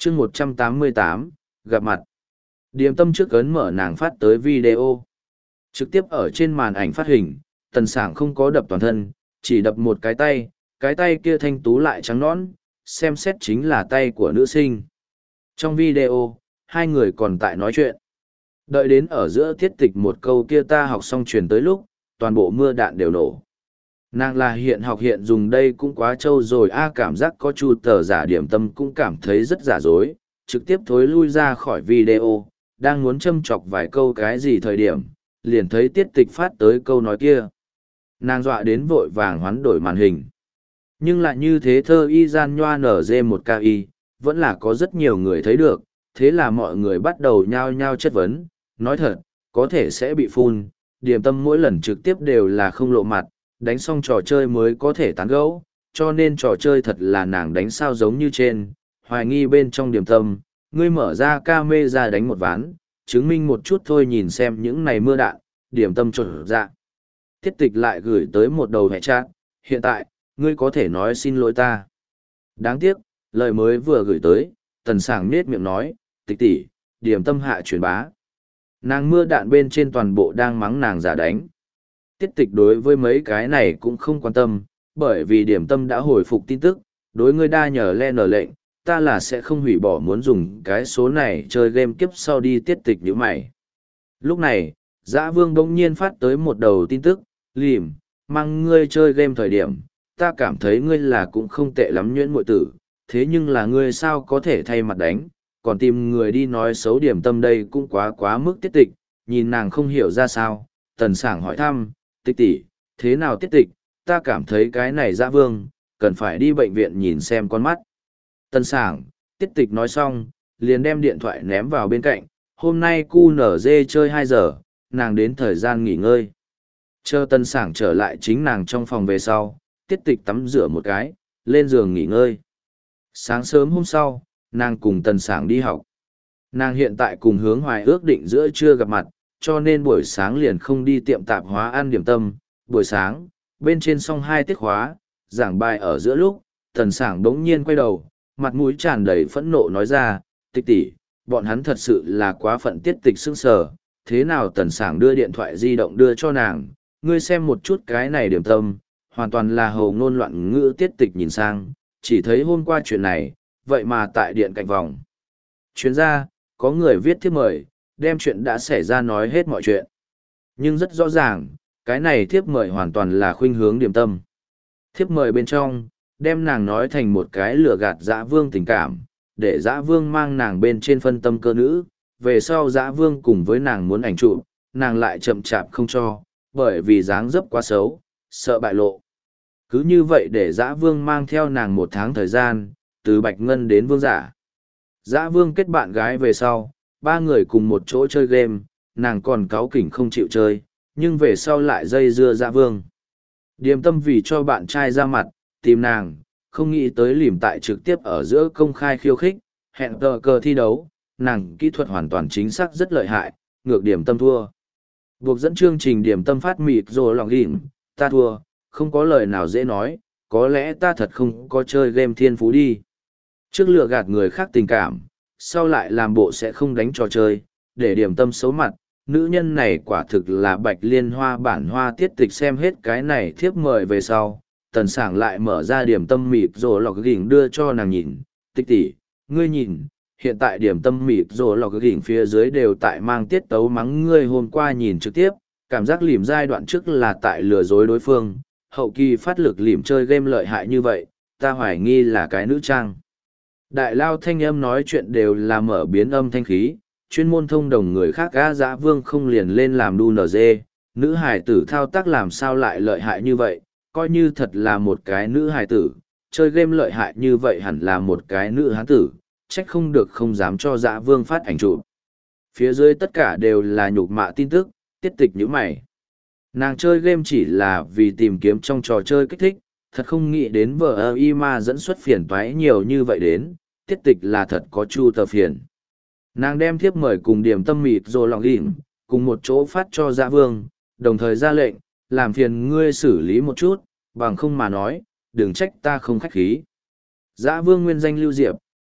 chương 188, gặp mặt. Điềm tâm trước ấn mở nàng phát tới video. Trực tiếp ở trên màn ảnh phát hình, tần sảng không có đập toàn thân, chỉ đập một cái tay kia thanh tú lại trắng nõn, xem xét chính là tay của nữ sinh. Trong video, hai người còn tại nói chuyện. Đợi đến ở giữa tiết tịch một câu kia ta học xong truyền tới lúc, toàn bộ mưa đạn đều nổ. Nàng là hiện học hiện dùng đây cũng quá trâu rồi cảm giác có chu tờ giả điểm tâm cũng cảm thấy rất giả dối, trực tiếp thối lui ra khỏi video, đang muốn châm chọc vài câu cái gì thời điểm, liền thấy tiết tịch phát tới câu nói kia. Nàng dọa đến vội vàng hoán đổi màn hình. Nhưng lại như thế thơ y gian nhoa nở dê một ki, vẫn là có rất nhiều người thấy được, thế là mọi người bắt đầu nhao nhao chất vấn, nói thật, có thể sẽ bị phun, điểm tâm mỗi lần trực tiếp đều là không lộ mặt, đánh xong trò chơi mới có thể tán gẫu, cho nên trò chơi thật là nàng đánh sao giống như trên, hoài nghi bên trong điểm tâm, ngươi mở ra camera đánh một ván, chứng minh một chút thôi nhìn xem những này mưa đạn, điểm tâm trộn dạ. Tiết tịch lại gửi tới một đầu hệ chat, hiện tại, ngươi có thể nói xin lỗi ta. Đáng tiếc, lời mới vừa gửi tới, tần sảng nết miệng nói, tịch tỷ, điểm tâm hạ truyền bá. Nàng mưa đạn bên trên toàn bộ đang mắng nàng giả đánh. Tiết tịch đối với mấy cái này cũng không quan tâm, bởi vì điểm tâm đã hồi phục tin tức, đối ngươi đa nhờ lên ở lệnh, ta là sẽ không hủy bỏ muốn dùng cái số này chơi game kiếp sau đi tiết tịch như mày. Lúc này, Dã Vương bỗng nhiên phát tới một đầu tin tức, lìm, mang ngươi chơi game thời điểm, ta cảm thấy ngươi là cũng không tệ lắm nhuyễn muội tử, thế nhưng là ngươi sao có thể thay mặt đánh, còn tìm người đi nói xấu điểm tâm đây cũng quá mức tiết tịch, nhìn nàng không hiểu ra sao, tần sảng hỏi thăm, tịch tỷ, thế nào tiết tịch, ta cảm thấy cái này Dã Vương, cần phải đi bệnh viện nhìn xem con mắt. Tần sảng, tiết tịch nói xong, liền đem điện thoại ném vào bên cạnh, hôm nay QNZ chơi 2 giờ, nàng đến thời gian nghỉ ngơi. Chờ tần sảng trở lại chính nàng trong phòng về sau, tiết tịch tắm rửa một cái, lên giường nghỉ ngơi. Sáng sớm hôm sau, nàng cùng tần sảng đi học. Nàng hiện tại cùng Hướng Hoài ước định giữa trưa gặp mặt, cho nên buổi sáng liền không đi tiệm tạp hóa ăn điểm tâm. Buổi sáng, bên trên xong 2 tiết khóa, giảng bài ở giữa lúc, tần sảng đống nhiên quay đầu, mặt mũi tràn đầy phẫn nộ nói ra, tịch tỷ, bọn hắn thật sự là quá phận tiết tịch sững sờ. Thế nào tần sảng đưa điện thoại di động đưa cho nàng, ngươi xem một chút cái này điểm tâm, hoàn toàn là hầu ngôn loạn ngữ tiết tịch nhìn sang, chỉ thấy hôm qua chuyện này, vậy mà tại điện cạnh vòng. Chuyên gia, có người viết thiếp mời, đem chuyện đã xảy ra nói hết mọi chuyện. Nhưng rất rõ ràng, cái này thiếp mời hoàn toàn là khuynh hướng điểm tâm. Thiếp mời bên trong, đem nàng nói thành một cái lừa gạt Dã Vương tình cảm, để Dã Vương mang nàng bên trên phân tâm cơ nữ, về sau Dã Vương cùng với nàng muốn ảnh chụp, nàng lại chậm chạp không cho, bởi vì dáng dấp quá xấu, sợ bại lộ. Cứ như vậy để Dã Vương mang theo nàng 1 tháng thời gian, từ Bạch Ngân đến Vương Giả. Dã Vương kết bạn gái về sau, 3 người cùng một chỗ chơi game, nàng còn cáu kỉnh không chịu chơi, nhưng về sau lại dây dưa Dã Vương. Điềm tâm vì cho bạn trai ra mặt, tìm nàng, không nghĩ tới lìm tại trực tiếp ở giữa công khai khiêu khích, hẹn tờ cờ thi đấu, nàng kỹ thuật hoàn toàn chính xác rất lợi hại, ngược điểm tâm thua. Buộc dẫn chương trình điểm tâm phát mịt rồi lòng ghiểm, ta thua, không có lời nào dễ nói, có lẽ ta thật không có chơi game thiên phú đi. Trước lừa gạt người khác tình cảm, sau lại làm bộ sẽ không đánh trò chơi, để điểm tâm xấu mặt, nữ nhân này quả thực là Bạch Liên Hoa bản hoa tiết tịch xem hết cái này thiếp mời về sau, tần sảng lại mở ra điểm tâm mịt rồi lọc gỉnh đưa cho nàng nhìn, tịch tỷ, ngươi nhìn, hiện tại điểm tâm mịt rồi lọc gỉnh phía dưới đều tại mang tiết tấu mắng ngươi hôm qua nhìn trực tiếp, cảm giác lìm giai đoạn trước là tại lừa dối đối phương, hậu kỳ phát lực lìm chơi game lợi hại như vậy, ta hoài nghi là cái nữ trang. Đại lao thanh âm nói chuyện đều là mở biến âm thanh khí, chuyên môn thông đồng người khác gã Dã Vương không liền lên làm đu nz, nữ hài tử thao tác làm sao lại lợi hại như vậy, coi như thật là một cái nữ hài tử, chơi game lợi hại như vậy hẳn là một cái nữ hán tử, trách không được không dám cho Dã Vương phát ảnh chụp. Phía dưới tất cả đều là nhục mạ tin tức, tiết tịch như mày. Nàng chơi game chỉ là vì tìm kiếm trong trò chơi kích thích, thật không nghĩ đến vợ y ma dẫn xuất phiền toái nhiều như vậy đến, tiết tịch là thật có chu tờ phiền. Nàng đem thiếp mời cùng điểm tâm mịt rồi lòng đỉnh, cùng một chỗ phát cho Dã Vương, đồng thời ra lệnh, làm phiền ngươi xử lý một chút, bằng không mà nói, đừng trách ta không khách khí. Dã Vương nguyên danh Lưu Diệp,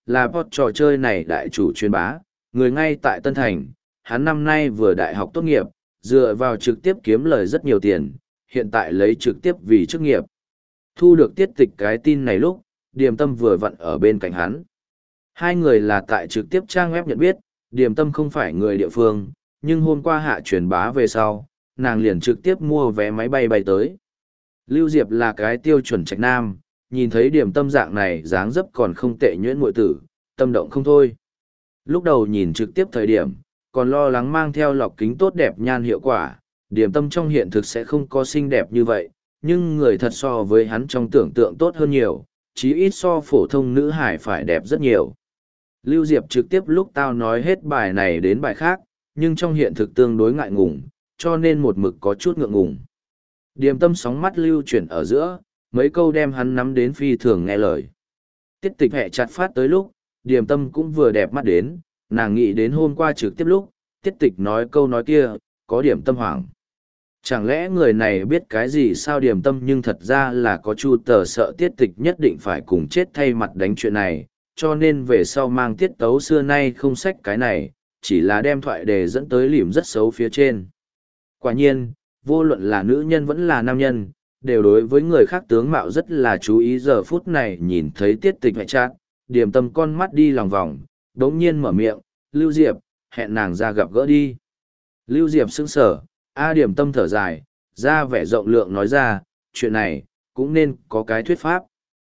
là bot trò chơi này đại chủ truyền bá, người ngay tại Tân Thành, hắn năm nay vừa đại học tốt nghiệp, dựa vào trực tiếp kiếm lời rất nhiều tiền, hiện tại lấy trực tiếp vì chức nghiệp. Thu được Tiết Tịch cái tin này lúc, Điềm Tâm vừa vặn ở bên cạnh hắn. Hai người là tại trực tiếp trang web nhận biết, Điềm Tâm không phải người địa phương, nhưng hôm qua hạ truyền bá về sau, nàng liền trực tiếp mua vé máy bay bay tới. Lưu Diệp là cái tiêu chuẩn trạch nam, nhìn thấy Điềm Tâm dạng này dáng dấp còn không tệ nhuyễn muội tử, tâm động không thôi. Lúc đầu nhìn trực tiếp thời điểm, còn lo lắng mang theo lọc kính tốt đẹp nhan hiệu quả, Điềm Tâm trong hiện thực sẽ không có xinh đẹp như vậy, nhưng người thật so với hắn trong tưởng tượng tốt hơn nhiều, chí ít so phổ thông nữ hải phải đẹp rất nhiều. Lưu Diệp trực tiếp lúc tao nói hết bài này đến bài khác, nhưng trong hiện thực tương đối ngại ngùng, cho nên một mực có chút ngượng ngùng. Điềm Tâm sóng mắt lưu chuyển ở giữa, mấy câu đem hắn nắm đến phi thường nghe lời. Tiết Tịch hẹ chặt phát tới lúc, Điềm Tâm cũng vừa đẹp mắt đến, nàng nghĩ đến hôm qua trực tiếp lúc, Tiết Tịch nói câu nói kia, có điểm tâm hoảng. Chẳng lẽ người này biết cái gì sao Điềm Tâm, nhưng thật ra là có chu tờ sợ Tiết Tịch nhất định phải cùng chết thay mặt đánh chuyện này, cho nên về sau mang tiết tấu xưa nay không xách cái này, chỉ là đem thoại đề dẫn tới lìm rất xấu phía trên. Quả nhiên, vô luận là nữ nhân vẫn là nam nhân, đều đối với người khác tướng mạo rất là chú ý. Giờ phút này nhìn thấy Tiết Tịch hệ chat, Điềm Tâm con mắt đi lòng vòng, đống nhiên mở miệng, Lưu Diệp, hẹn nàng ra gặp gỡ đi. Lưu Diệp sững sờ, Điềm Tâm thở dài, ra vẻ rộng lượng nói ra, chuyện này, cũng nên có cái thuyết pháp.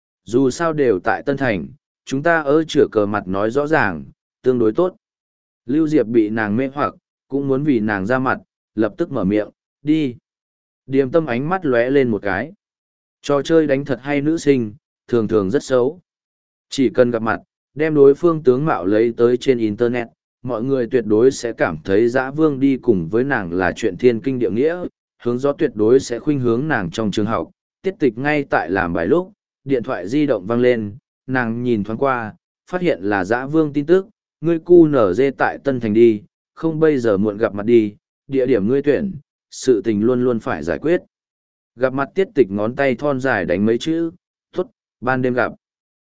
Dù sao đều tại Tân Thành, chúng ta ở chửa cờ mặt nói rõ ràng, tương đối tốt. Lưu Diệp bị nàng mê hoặc, cũng muốn vì nàng ra mặt, lập tức mở miệng, đi. Điềm Tâm ánh mắt lóe lên một cái. Trò chơi đánh thật hay nữ sinh, thường thường rất xấu. Chỉ cần gặp mặt, đem đối phương tướng mạo lấy tới trên Internet, mọi người tuyệt đối sẽ cảm thấy Dã Vương đi cùng với nàng là chuyện thiên kinh địa nghĩa, hướng gió tuyệt đối sẽ khuynh hướng nàng trong trường học. Tiết Tịch ngay tại làm bài lúc, điện thoại di động vang lên, nàng nhìn thoáng qua, phát hiện là Dã Vương tin tức, ngươi cu nở dê tại Tân Thành đi, không bây giờ muộn gặp mặt đi, địa điểm ngươi tuyển, sự tình luôn luôn phải giải quyết. Gặp mặt Tiết Tịch ngón tay thon dài đánh mấy chữ, ban đêm gặp.